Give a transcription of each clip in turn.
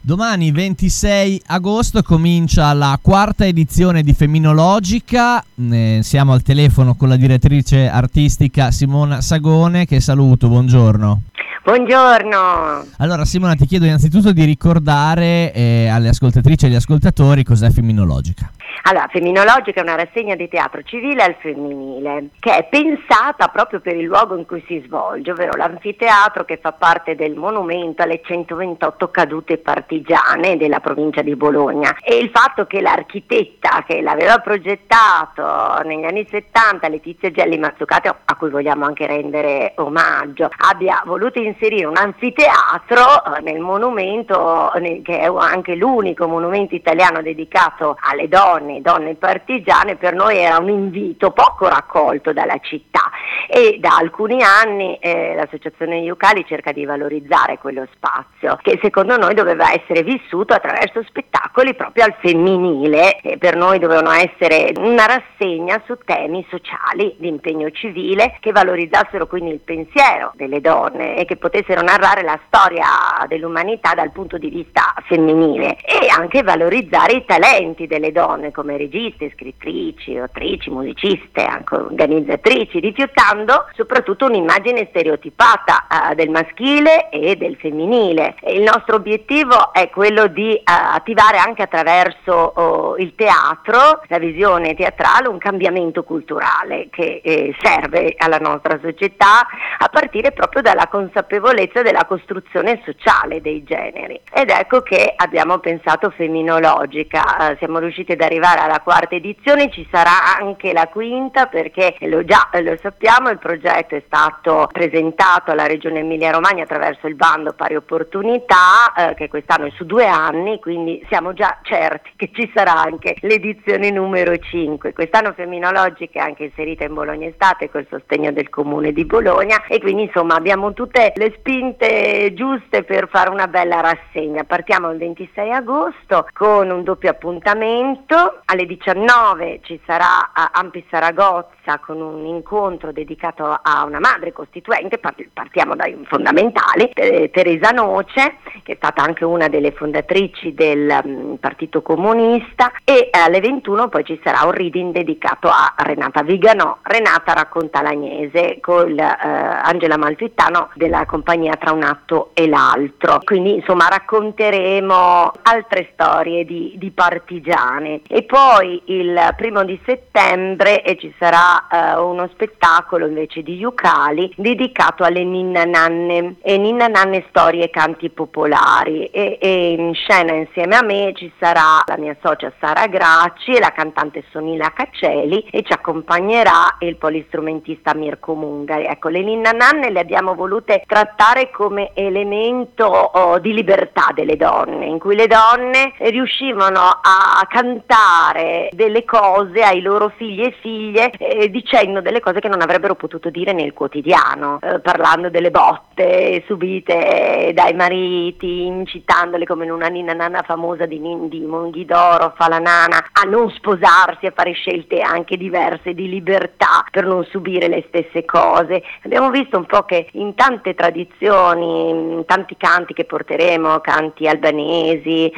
Domani 26 agosto comincia la quarta edizione di Femminologica. Siamo al telefono con la direttrice artistica Simona Sagone, che saluto, buongiorno. Buongiorno. Allora Simona, ti chiedo innanzitutto di ricordare alle ascoltatrici e agli ascoltatori cos'è Femminologica. Allora, Femminologica è una rassegna di teatro civile al femminile che è pensata proprio per il luogo in cui si svolge, ovvero l'anfiteatro che fa parte del monumento alle 128 cadute partigiane della provincia di Bologna, e il fatto che l'architetta che l'aveva progettato negli anni 70, Letizia Gelli Mazzucato, a cui vogliamo anche rendere omaggio, abbia voluto inserire un anfiteatro nel monumento, che è anche l'unico monumento italiano dedicato alle donne partigiane, per noi era un invito poco raccolto dalla città, e da alcuni anni l'associazione Iucali cerca di valorizzare quello spazio che secondo noi doveva essere vissuto attraverso spettacoli proprio al femminile, e per noi dovevano essere una rassegna su temi sociali di impegno civile che valorizzassero quindi il pensiero delle donne e che potessero narrare la storia dell'umanità dal punto di vista femminile, e anche valorizzare i talenti delle donne come registe, scrittrici, autrici, musiciste, anche organizzatrici, rifiutando soprattutto un'immagine stereotipata del maschile e del femminile. Il nostro obiettivo è quello di attivare anche attraverso il teatro, la visione teatrale, un cambiamento culturale che serve alla nostra società a partire proprio dalla consapevolezza della costruzione sociale dei generi. Ed ecco che abbiamo pensato Femminologica, siamo riusciti ad arrivare alla quarta edizione, ci sarà anche la quinta perché lo sappiamo, il progetto è stato presentato alla Regione Emilia-Romagna attraverso il bando Pari Opportunità, che quest'anno è su 2 anni, quindi siamo già certi che ci sarà anche l'edizione numero 5. Quest'anno Femminologica è anche inserita in Bologna Estate col sostegno del Comune di Bologna, e quindi insomma abbiamo tutte le spinte giuste per fare una bella rassegna. Partiamo il 26 agosto con un doppio appuntamento. Alle 19 ci sarà Ampi Saragozza con un incontro dedicato a una madre costituente. Partiamo dai fondamentali, Teresa Noce, che è stata anche una delle fondatrici del Partito Comunista, e alle 21 poi ci sarà un reading dedicato a Renata Viganò. Renata racconta l'Agnese con Angela Malfitano della compagnia Tra un atto e l'altro, quindi insomma racconteremo altre storie di partigiane. E poi il 1° settembre ci sarà uno spettacolo invece di Iucali dedicato alle Ninna Nanne, e Ninna Nanne storie e canti popolari, e in scena insieme a me ci sarà la mia socia Sara Gracci e la cantante Sonila Caccieli, e ci accompagnerà il polistrumentista Mirko Mungari. Ecco, le Ninna Nanne le abbiamo volute trattare come elemento di libertà delle donne, in cui le donne riuscivano a cantare delle cose ai loro figli e figlie, dicendo delle cose che non avrebbero potuto dire nel quotidiano, parlando delle botte subite dai mariti, incitandole, come in una Ninna Nanna famosa di Monghidoro, fa la nana, a non sposarsi, a fare scelte anche diverse di libertà per non subire le stesse cose. Abbiamo visto un po' che in tante tradizioni, in tanti canti che porteremo, canti albanesi,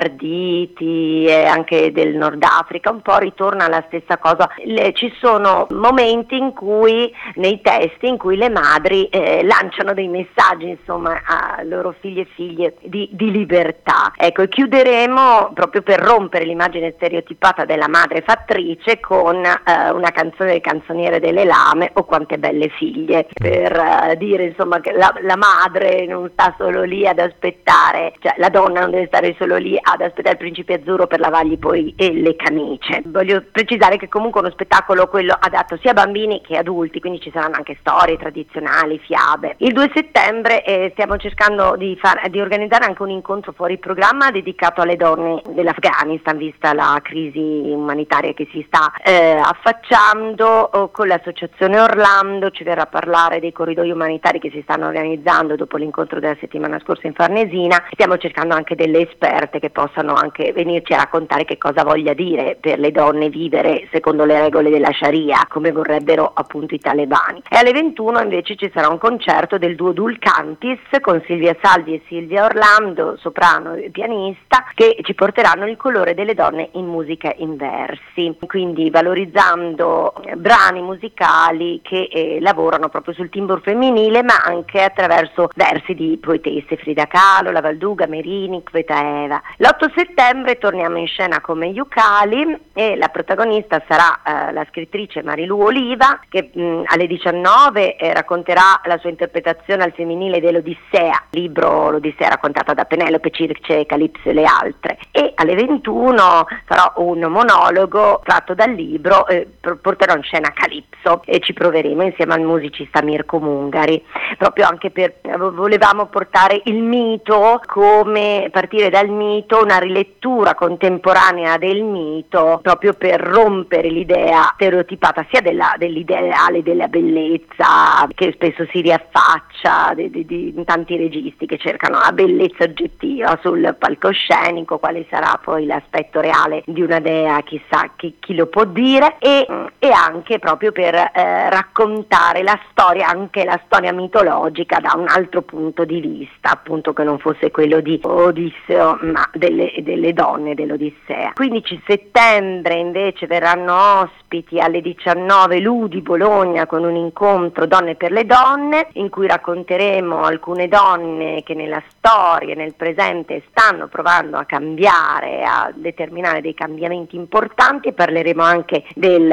sefarditi, anche del Nord Africa, un po' ritorna alla stessa cosa. Ci sono momenti in cui, nei testi, in cui le madri lanciano dei messaggi, insomma, a loro figli e figlie di libertà. Ecco, e chiuderemo proprio per rompere l'immagine stereotipata della madre fattrice con una canzone del Canzoniere delle Lame, O quante belle figlie, per dire insomma che la madre non sta solo lì ad aspettare, cioè la donna non deve stare solo lì ad aspettare il principe azzurro per lavargli poi le camicie. Voglio precisare che comunque uno spettacolo quello adatto sia a bambini che adulti, quindi ci saranno anche storie tradizionali, fiabe. Il 2 settembre stiamo cercando di organizzare anche un incontro fuori programma dedicato alle donne dell'Afghanistan, vista la crisi umanitaria che si sta affacciando. Con l'associazione Orlando ci verrà a parlare dei corridoi umanitari che si stanno organizzando dopo l'incontro della settimana scorsa in Farnesina. Stiamo cercando anche delle esperte che possano anche venirci a raccontare che cosa vogliono voglia dire per le donne vivere secondo le regole della Sharia, come vorrebbero appunto i talebani. E alle 21 invece ci sarà un concerto del duo Dulcantis con Silvia Salvi e Silvia Orlando, soprano e pianista, che ci porteranno il colore delle donne in musica in versi, quindi valorizzando brani musicali che lavorano proprio sul timbro femminile, ma anche attraverso versi di poetesse Frida Kahlo, La Valduga, Merini, Kvetaeva. L'8 settembre torniamo in scena come Yucali e la protagonista sarà la scrittrice Marilu Oliva, che alle 19 racconterà la sua interpretazione al femminile dell'Odissea, libro L'Odissea raccontata da Penelope, Circe, Calipso e le altre, e alle 21 farò un monologo tratto dal libro, porterò in scena Calipso e ci proveremo insieme al musicista Mirko Mungari, proprio anche volevamo portare il mito, come partire dal mito, una rilettura contemporanea del mito, proprio per rompere l'idea stereotipata sia dell'ideale della bellezza, che spesso si riaffaccia di tanti registi che cercano la bellezza oggettiva sul palcoscenico, quale sarà poi l'aspetto reale di una dea, chissà chi lo può dire, e anche proprio per raccontare la storia, anche la storia mitologica, da un altro punto di vista, appunto, che non fosse quello di Odisseo, ma delle donne dell'Odissea. 15 settembre invece verranno ospiti alle 19 Ludi Bologna con un incontro Donne per le donne, in cui racconteremo alcune donne che nella storia e nel presente stanno provando a cambiare, a determinare dei cambiamenti importanti, e parleremo anche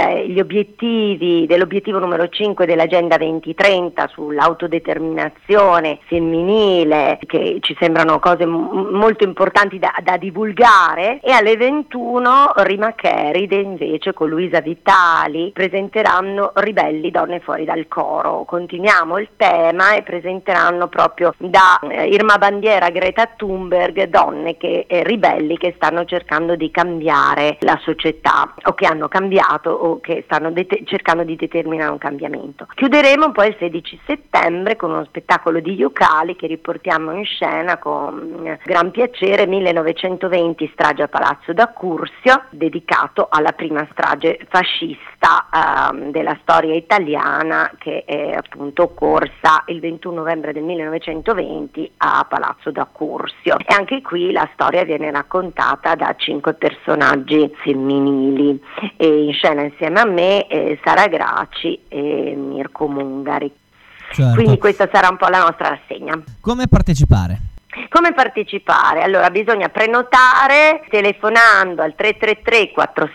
dell'obiettivo numero 5 dell'Agenda 2030 sull'autodeterminazione femminile, che ci sembrano cose molto importanti da divulgare. E alle 21 Rima Cheride invece con Luisa Vitali presenteranno Ribelli, donne fuori dal coro. Continuiamo il tema e presenteranno proprio da Irma Bandiera a Greta Thunberg donne ribelli che stanno cercando di cambiare la società, o che hanno cambiato, o che stanno cercando di determinare un cambiamento. Chiuderemo poi il 16 settembre con uno spettacolo di Yucali che riportiamo in scena con gran piacere, 1920 strage a Palazzo d'Accursio, dedicato alla prima strage fascista della storia italiana, che è appunto occorsa il 21 novembre del 1920 a Palazzo d'Accursio. E anche qui la storia viene raccontata da 5 personaggi femminili, e in scena insieme a me Sara Graci e Mirko Mungari. Certo. Quindi questa sarà un po' la nostra rassegna. Come partecipare? Come partecipare? Allora bisogna prenotare telefonando al 333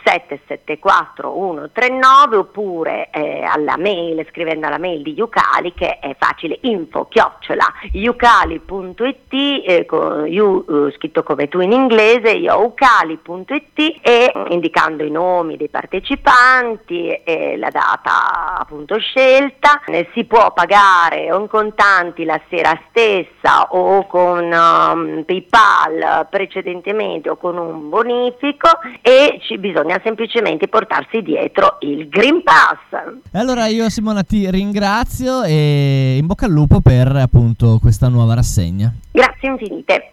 4774 139 oppure alla mail, scrivendo alla mail di Yucali, che è facile, info@yucali.it, con scritto come tu in inglese, youcali.it, e indicando i nomi dei partecipanti e la data appunto scelta. Si può pagare o in contanti la sera stessa o con PayPal precedentemente o con un bonifico, e bisogna semplicemente portarsi dietro il Green Pass. E allora io, Simona, ti ringrazio e in bocca al lupo per appunto questa nuova rassegna. Grazie infinite.